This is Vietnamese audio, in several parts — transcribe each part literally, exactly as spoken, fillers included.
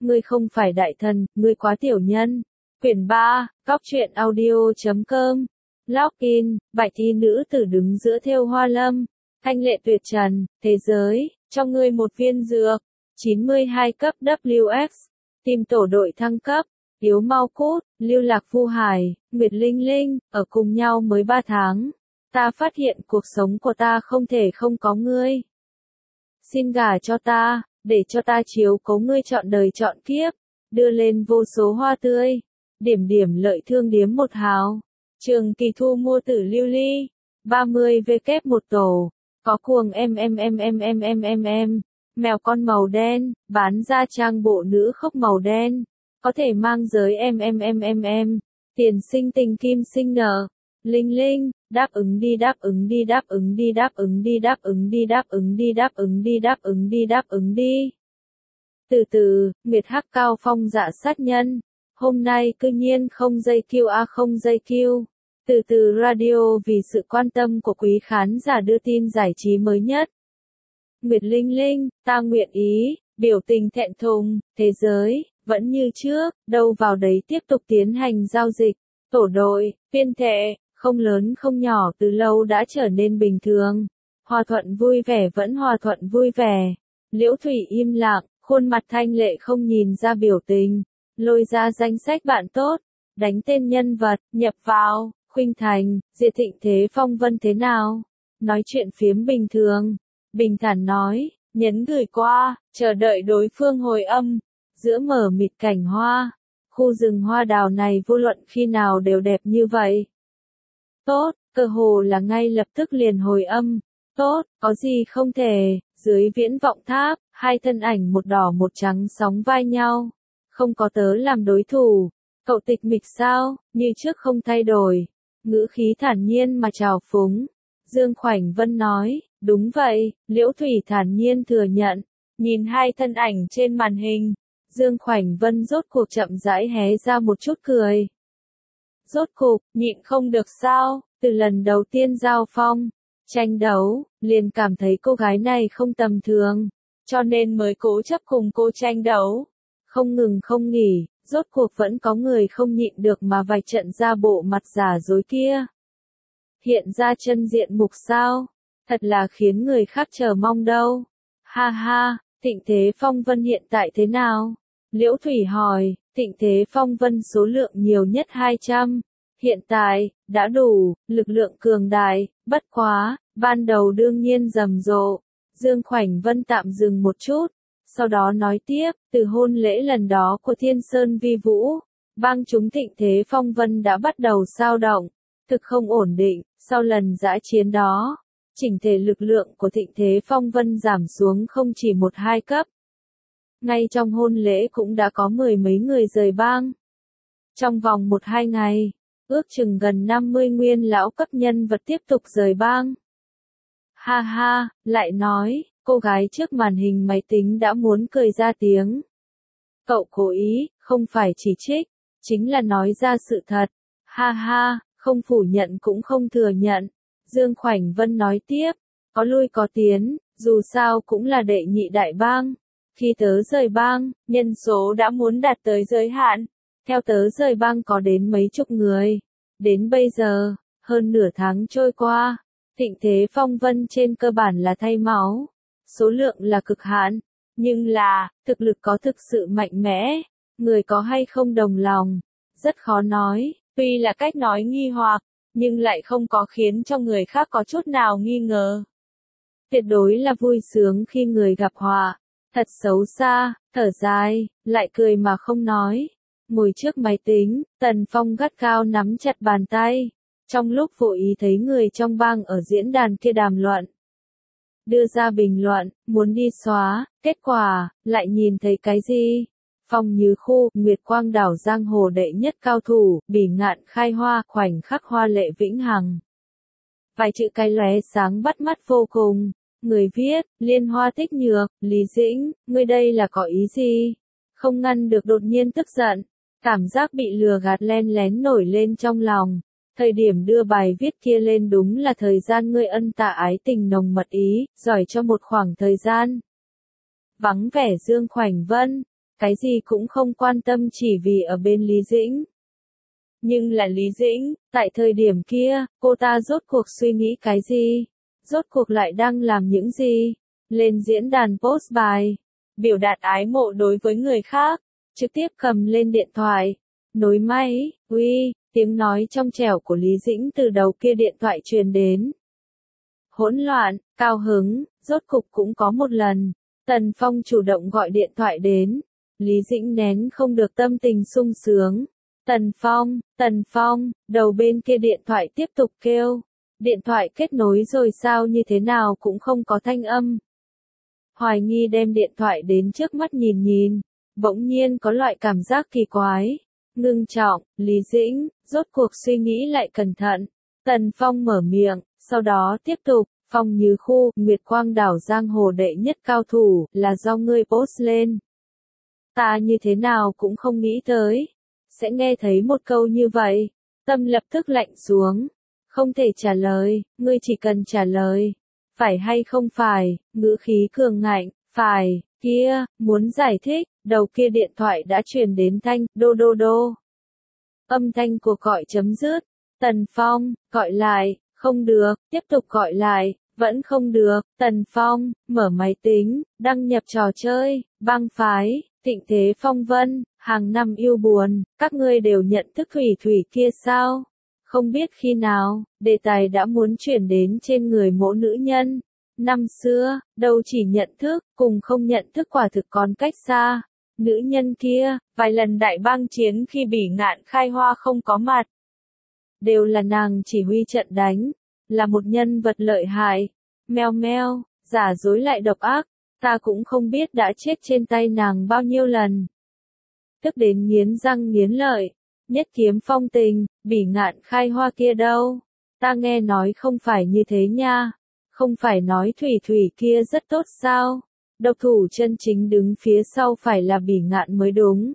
ngươi không phải đại thần, ngươi quá tiểu nhân. Quyển ba, Cóc truyện audio chấm com. Login, bạch y nữ tử đứng giữa thêu hoa lâm. Thanh lệ tuyệt trần, thế giới, cho ngươi một viên dược. chín mươi hai cấp W X. Tìm tổ đội thăng cấp. Yếu mau cút, lưu lạc vu hải, Nguyệt Linh Linh, ở cùng nhau mới ba tháng. Ta phát hiện cuộc sống của ta không thể không có ngươi. Xin gả cho ta, để cho ta chiếu cố ngươi trọn đời trọn kiếp. Đưa lên vô số hoa tươi. Điểm điểm lợi thương điếm một hào. Trường kỳ thu mua tử lưu ly. ba mươi W một tổ. Có cuồng em em em em em em em em. Mèo con màu đen, bán ra trang bộ nữ khốc màu đen. Có thể mang giới em em em em em. Tiền sinh tình kim sinh nở. Linh Linh, đáp ứng đi đáp ứng đi đáp ứng đi đáp ứng đi đáp ứng đi đáp ứng đi đáp ứng đi đáp ứng đi đáp ứng đi. Từ từ, Nguyệt Hắc Cao Phong dạ sát nhân. Hôm nay cư nhiên không dây Q A không dây Q. Từ từ radio vì sự quan tâm của quý khán giả đưa tin giải trí mới nhất. Nguyệt Linh Linh, ta nguyện ý, biểu tình thẹn thùng, thế giới, vẫn như trước, đâu vào đấy tiếp tục tiến hành giao dịch. Tổ đội, phiên thệ, không lớn không nhỏ từ lâu đã trở nên bình thường. Hòa thuận vui vẻ vẫn hòa thuận vui vẻ. Liễu Thủy im lặng, khuôn mặt thanh lệ không nhìn ra biểu tình. Lôi ra danh sách bạn tốt, đánh tên nhân vật, nhập vào, Khuynh Thành, Diệt Thịnh Thế Phong Vân thế nào? Nói chuyện phiếm bình thường, bình thản nói, nhấn gửi qua, chờ đợi đối phương hồi âm. Giữa mở mịt cảnh hoa, khu rừng hoa đào này vô luận khi nào đều đẹp như vậy. Tốt, cơ hồ là ngay lập tức liền hồi âm. Tốt, có gì không thể, dưới viễn vọng tháp, hai thân ảnh một đỏ một trắng sóng vai nhau. Không có tớ làm đối thủ. Cậu tịch mịch sao, như trước không thay đổi. Ngữ khí thản nhiên mà trào phúng. Dương Khoảnh Vân nói, đúng vậy, Liễu Thủy thản nhiên thừa nhận. Nhìn hai thân ảnh trên màn hình. Dương Khoảnh Vân rốt cuộc chậm rãi hé ra một chút cười. Rốt cuộc, nhịn không được sao, từ lần đầu tiên giao phong, tranh đấu, liền cảm thấy cô gái này không tầm thường. Cho nên mới cố chấp cùng cô tranh đấu. Không ngừng không nghỉ, rốt cuộc vẫn có người không nhịn được mà vạch trận ra bộ mặt giả dối kia. Hiện ra chân diện mục sao, thật là khiến người khác chờ mong đâu. Ha ha, Thịnh Thế Phong Vân hiện tại thế nào? Liễu Thủy hỏi, Thịnh Thế Phong Vân số lượng nhiều nhất hai trăm. Hiện tại, đã đủ, lực lượng cường đại, bất quá, ban đầu đương nhiên rầm rộ. Dương Khoảnh Vân tạm dừng một chút. Sau đó nói tiếp, từ hôn lễ lần đó của Thiên Sơn Vi Vũ, bang chúng Thịnh Thế Phong Vân đã bắt đầu xao động, thực không ổn định, sau lần dã chiến đó, chỉnh thể lực lượng của Thịnh Thế Phong Vân giảm xuống không chỉ một hai cấp. Ngay trong hôn lễ cũng đã có mười mấy người rời bang. Trong vòng một hai ngày, ước chừng gần năm mươi nguyên lão cấp nhân vật tiếp tục rời bang. Ha ha, lại nói. Cô gái trước màn hình máy tính đã muốn cười ra tiếng. Cậu cố ý, không phải chỉ trích, chính là nói ra sự thật. Ha ha, không phủ nhận cũng không thừa nhận. Dương Khoảnh Vân nói tiếp, có lui có tiến, dù sao cũng là đệ nhị đại bang. Khi tớ rời bang, nhân số đã muốn đạt tới giới hạn. Theo tớ rời bang có đến mấy chục người. Đến bây giờ, hơn nửa tháng trôi qua, Thịnh Thế Phong Vân trên cơ bản là thay máu. Số lượng là cực hạn, nhưng là, thực lực có thực sự mạnh mẽ, người có hay không đồng lòng, rất khó nói, tuy là cách nói nghi hoặc, nhưng lại không có khiến cho người khác có chút nào nghi ngờ. Tuyệt đối là vui sướng khi người gặp họa, thật xấu xa, thở dài, lại cười mà không nói. Ngồi trước máy tính, Tần Phong gắt gao nắm chặt bàn tay, trong lúc vô ý thấy người trong bang ở diễn đàn kia đàm luận. Đưa ra bình luận, muốn đi xóa, kết quả, lại nhìn thấy cái gì? Phong Như Khu, Nguyệt Quang đảo giang hồ đệ nhất cao thủ, bỉ ngạn khai hoa, khoảnh khắc hoa lệ vĩnh hằng. Vài chữ cái lóe sáng bắt mắt vô cùng. Người viết, Liên Hoa Tích Nhược, Lý Dĩnh, ngươi đây là có ý gì? Không ngăn được đột nhiên tức giận. Cảm giác bị lừa gạt len lén nổi lên trong lòng. Thời điểm đưa bài viết kia lên đúng là thời gian ngươi ân tạ ái tình nồng mật ý, giỏi cho một khoảng thời gian. Vắng vẻ Dương Khoảnh Vân, cái gì cũng không quan tâm chỉ vì ở bên Lý Dĩnh. Nhưng là Lý Dĩnh, tại thời điểm kia, cô ta rốt cuộc suy nghĩ cái gì? Rốt cuộc lại đang làm những gì? Lên diễn đàn post bài, biểu đạt ái mộ đối với người khác, trực tiếp cầm lên điện thoại, nối máy, uy, tiếng nói trong trẻo của Lý Dĩnh từ đầu kia điện thoại truyền đến. Hỗn loạn, cao hứng, rốt cục cũng có một lần, Tần Phong chủ động gọi điện thoại đến, Lý Dĩnh nén không được tâm tình sung sướng. Tần Phong, Tần Phong, đầu bên kia điện thoại tiếp tục kêu. Điện thoại kết nối rồi sao như thế nào cũng không có thanh âm. Hoài nghi đem điện thoại đến trước mắt nhìn nhìn, bỗng nhiên có loại cảm giác kỳ quái. Ngưng trọng, Lý Dĩnh, rốt cuộc suy nghĩ lại cẩn thận. Tần Phong mở miệng, sau đó tiếp tục, Phong Như Khu, Nguyệt Quang đảo giang hồ đệ nhất cao thủ, là do ngươi post lên. Ta như thế nào cũng không nghĩ tới. Sẽ nghe thấy một câu như vậy, tâm lập tức lạnh xuống. Không thể trả lời, ngươi chỉ cần trả lời. Phải hay không phải, ngữ khí cường ngạnh, phải, kia, muốn giải thích, đầu kia điện thoại đã truyền đến thanh, đô đô đô. Âm thanh cuộc gọi chấm dứt, Tần Phong, gọi lại, không được, tiếp tục gọi lại, vẫn không được, Tần Phong, mở máy tính, đăng nhập trò chơi, băng phái, Thịnh Thế Phong Vân, hàng năm yêu buồn, các ngươi đều nhận thức Thủy Thủy kia sao? Không biết khi nào, đề tài đã muốn chuyển đến trên người mỗi nữ nhân. Năm xưa, đâu chỉ nhận thức, cùng không nhận thức quả thực còn cách xa. Nữ nhân kia, vài lần đại bang chiến khi Bỉ Ngạn Khai Hoa không có mặt. Đều là nàng chỉ huy trận đánh, là một nhân vật lợi hại. Meo meo, giả dối lại độc ác, ta cũng không biết đã chết trên tay nàng bao nhiêu lần. Tức đến nghiến răng nghiến lợi, nhất kiếm phong tình, Bỉ Ngạn Khai Hoa kia đâu? Ta nghe nói không phải như thế nha. Không phải nói Thủy Thủy kia rất tốt sao? Độc thủ chân chính đứng phía sau phải là Bỉ Ngạn mới đúng.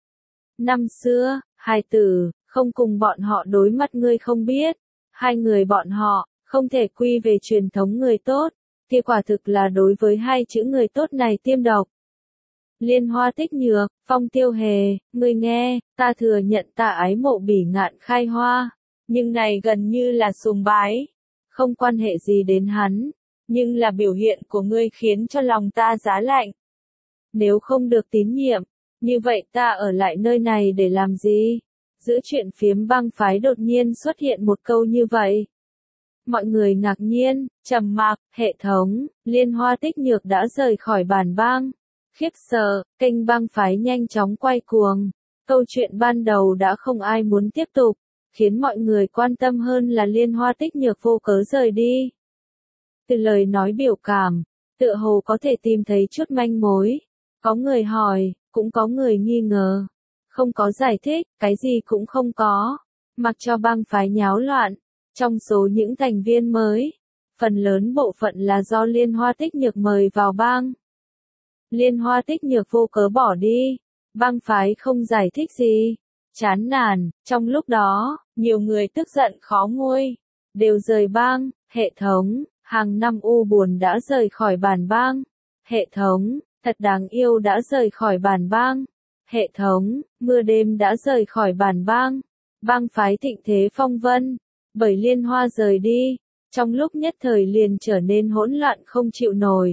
Năm xưa, hai tử, không cùng bọn họ đối mắt ngươi không biết. Hai người bọn họ, không thể quy về truyền thống người tốt. Kia quả thực là đối với hai chữ người tốt này tiêm độc. Liên Hoa Tích Nhược, Phong Tiêu Hề, ngươi nghe, ta thừa nhận ta ái mộ Bỉ Ngạn Khai Hoa. Nhưng này gần như là sùng bái. Không quan hệ gì đến hắn. Nhưng là biểu hiện của ngươi khiến cho lòng ta giá lạnh. Nếu không được tín nhiệm, như vậy ta ở lại nơi này để làm gì? Giữa chuyện phiếm băng phái đột nhiên xuất hiện một câu như vậy. Mọi người ngạc nhiên, trầm mặc, hệ thống, Liên Hoa Tích Nhược đã rời khỏi bản bang. Khiếp sợ, kênh băng phái nhanh chóng quay cuồng. Câu chuyện ban đầu đã không ai muốn tiếp tục, khiến mọi người quan tâm hơn là Liên Hoa Tích Nhược vô cớ rời đi. Từ lời nói biểu cảm, tựa hồ có thể tìm thấy chút manh mối. Có người hỏi, cũng có người nghi ngờ. Không có giải thích, cái gì cũng không có. Mặc cho băng phái nháo loạn. Trong số những thành viên mới, phần lớn bộ phận là do Liên Hoa Tích Nhược mời vào bang. Liên Hoa Tích Nhược vô cớ bỏ đi. Băng phái không giải thích gì. Chán nản, trong lúc đó, nhiều người tức giận khó nguôi. Đều rời bang, hệ thống, hàng năm u buồn đã rời khỏi bản bang. Hệ thống, thật đáng yêu đã rời khỏi bản bang. Hệ thống, mưa đêm đã rời khỏi bản bang. Bang phái Thịnh Thế Phong Vân. Bởi Liên Hoa rời đi, trong lúc nhất thời liền trở nên hỗn loạn không chịu nổi.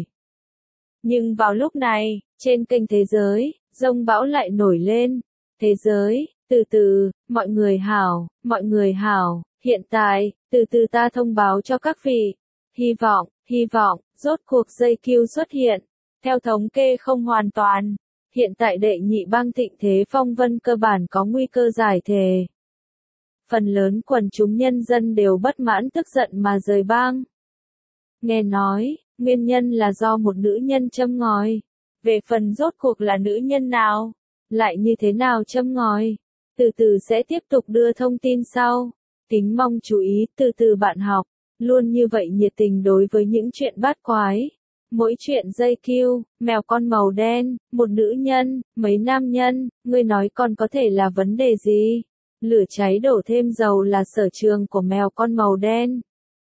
Nhưng vào lúc này, trên kênh thế giới, giông bão lại nổi lên. Thế giới, từ từ, mọi người hảo, mọi người hảo, hiện tại, từ từ ta thông báo cho các vị. Hy vọng, hy vọng, rốt cuộc dây Q xuất hiện. Theo thống kê không hoàn toàn, hiện tại đệ nhị bang Thịnh Thế Phong Vân cơ bản có nguy cơ giải thể. Phần lớn quần chúng nhân dân đều bất mãn tức giận mà rời bang. Nghe nói, nguyên nhân là do một nữ nhân châm ngòi. Về phần rốt cuộc là nữ nhân nào, lại như thế nào châm ngòi, từ từ sẽ tiếp tục đưa thông tin sau. Kính mong chú ý, từ từ bạn học, luôn như vậy nhiệt tình đối với những chuyện bát quái. Mỗi chuyện dây Q, mèo con màu đen, một nữ nhân, mấy nam nhân, ngươi nói còn có thể là vấn đề gì? Lửa cháy đổ thêm dầu là sở trường của mèo con màu đen.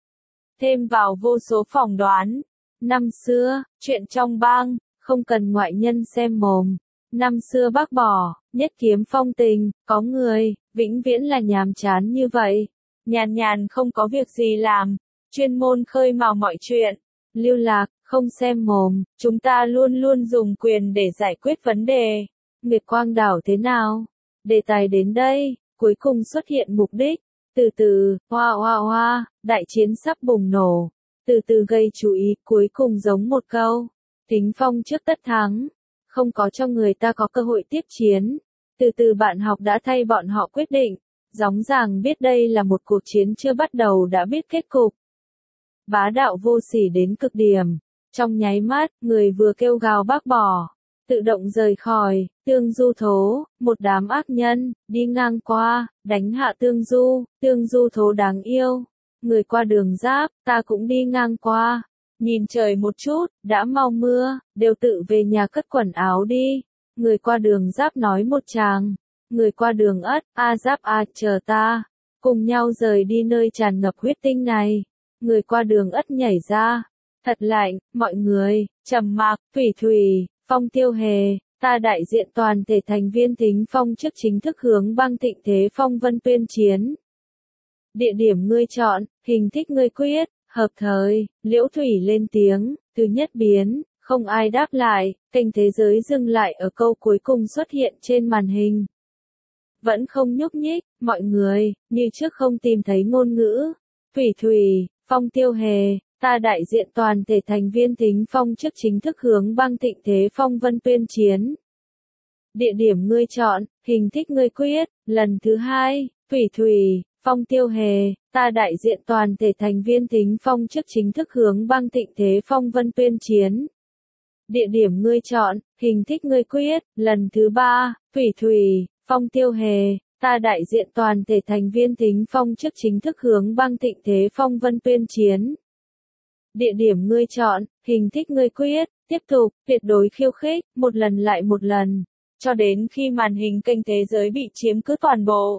Thêm vào vô số phỏng đoán. Năm xưa, chuyện trong bang, không cần ngoại nhân xem mồm. năm xưa bác bỏ, nhất kiếm phong tình, có người, vĩnh viễn là nhàm chán như vậy. Nhàn nhàn không có việc gì làm, chuyên môn khơi mào mọi chuyện. Lưu Lạc, không xem mồm, chúng ta luôn luôn dùng quyền để giải quyết vấn đề. Nguyệt Quang đảo thế nào? Đề tài đến đây, cuối cùng xuất hiện mục đích. Từ từ, hoa hoa hoa, đại chiến sắp bùng nổ. Từ từ gây chú ý, cuối cùng giống một câu. Tính phong trước tất thắng. Không có cho người ta có cơ hội tiếp chiến. Từ từ bạn học đã thay bọn họ quyết định. Rõ ràng biết đây là một cuộc chiến chưa bắt đầu đã biết kết cục. Bá đạo vô sỉ đến cực điểm. Trong nháy mắt, người vừa kêu gào bác bỏ. Tự động rời khỏi, Tương Du Thố, một đám ác nhân, đi ngang qua, đánh hạ Tương Du, Tương Du Thố đáng yêu. Người qua đường giáp, ta cũng đi ngang qua. Nhìn trời một chút, đã mau mưa, đều tự về nhà cất quần áo đi. Người qua đường giáp nói một tràng. Người qua đường ất, a giáp a chờ ta. Cùng nhau rời đi nơi tràn ngập huyết tinh này. Người qua đường ất nhảy ra. Thật lạnh, mọi người, trầm mặc, Thủy Thủy, Phong Tiêu Hề, ta đại diện toàn thể thành viên Thính Phong trước chính thức hướng băng Thịnh Thế Phong Vân tuyên chiến. Địa điểm ngươi chọn, hình thích ngươi quyết, hợp thời, Liễu Thủy lên tiếng, thứ nhất biến, không ai đáp lại, kênh thế giới dừng lại ở câu cuối cùng xuất hiện trên màn hình. Vẫn không nhúc nhích, mọi người, như trước không tìm thấy ngôn ngữ. Thủy Thủy, Phong Tiêu Hề, ta đại diện toàn thể thành viên Thính Phong trước chính thức hướng băng Thịnh Thế Phong Vân tuyên chiến. Địa điểm ngươi chọn, hình thích ngươi quyết, lần thứ hai, Thủy Thủy, Phong Tiêu Hề, ta đại diện toàn thể thành viên Thính Phong trước chính thức hướng băng Thịnh Thế Phong Vân tuyên chiến. Địa điểm ngươi chọn, hình thích ngươi quyết, lần thứ ba, Thủy Thủy, Phong Tiêu Hề, ta đại diện toàn thể thành viên Thính Phong trước chính thức hướng băng Thịnh Thế Phong Vân tuyên chiến. Địa điểm ngươi chọn, hình thích ngươi quyết, tiếp tục, tuyệt đối khiêu khích, một lần lại một lần, cho đến khi màn hình kênh thế giới bị chiếm cứ toàn bộ.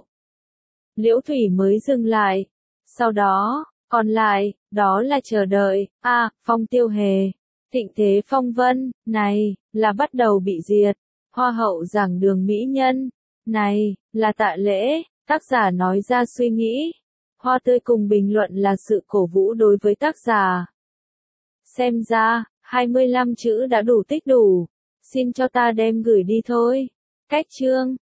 Liễu Thủy mới dừng lại. Sau đó, còn lại, đó là chờ đợi, a à, Phong Tiêu Hề, Thịnh Thế Phong Vân, này, là bắt đầu bị diệt. Hoa hậu giảng đường mỹ nhân, này, là Tạ Lễ, tác giả nói ra suy nghĩ. Hoa tươi cùng bình luận là sự cổ vũ đối với tác giả. Xem ra, hai mươi lăm chữ đã đủ tích đủ. Xin cho ta đem gửi đi thôi. Cách chương.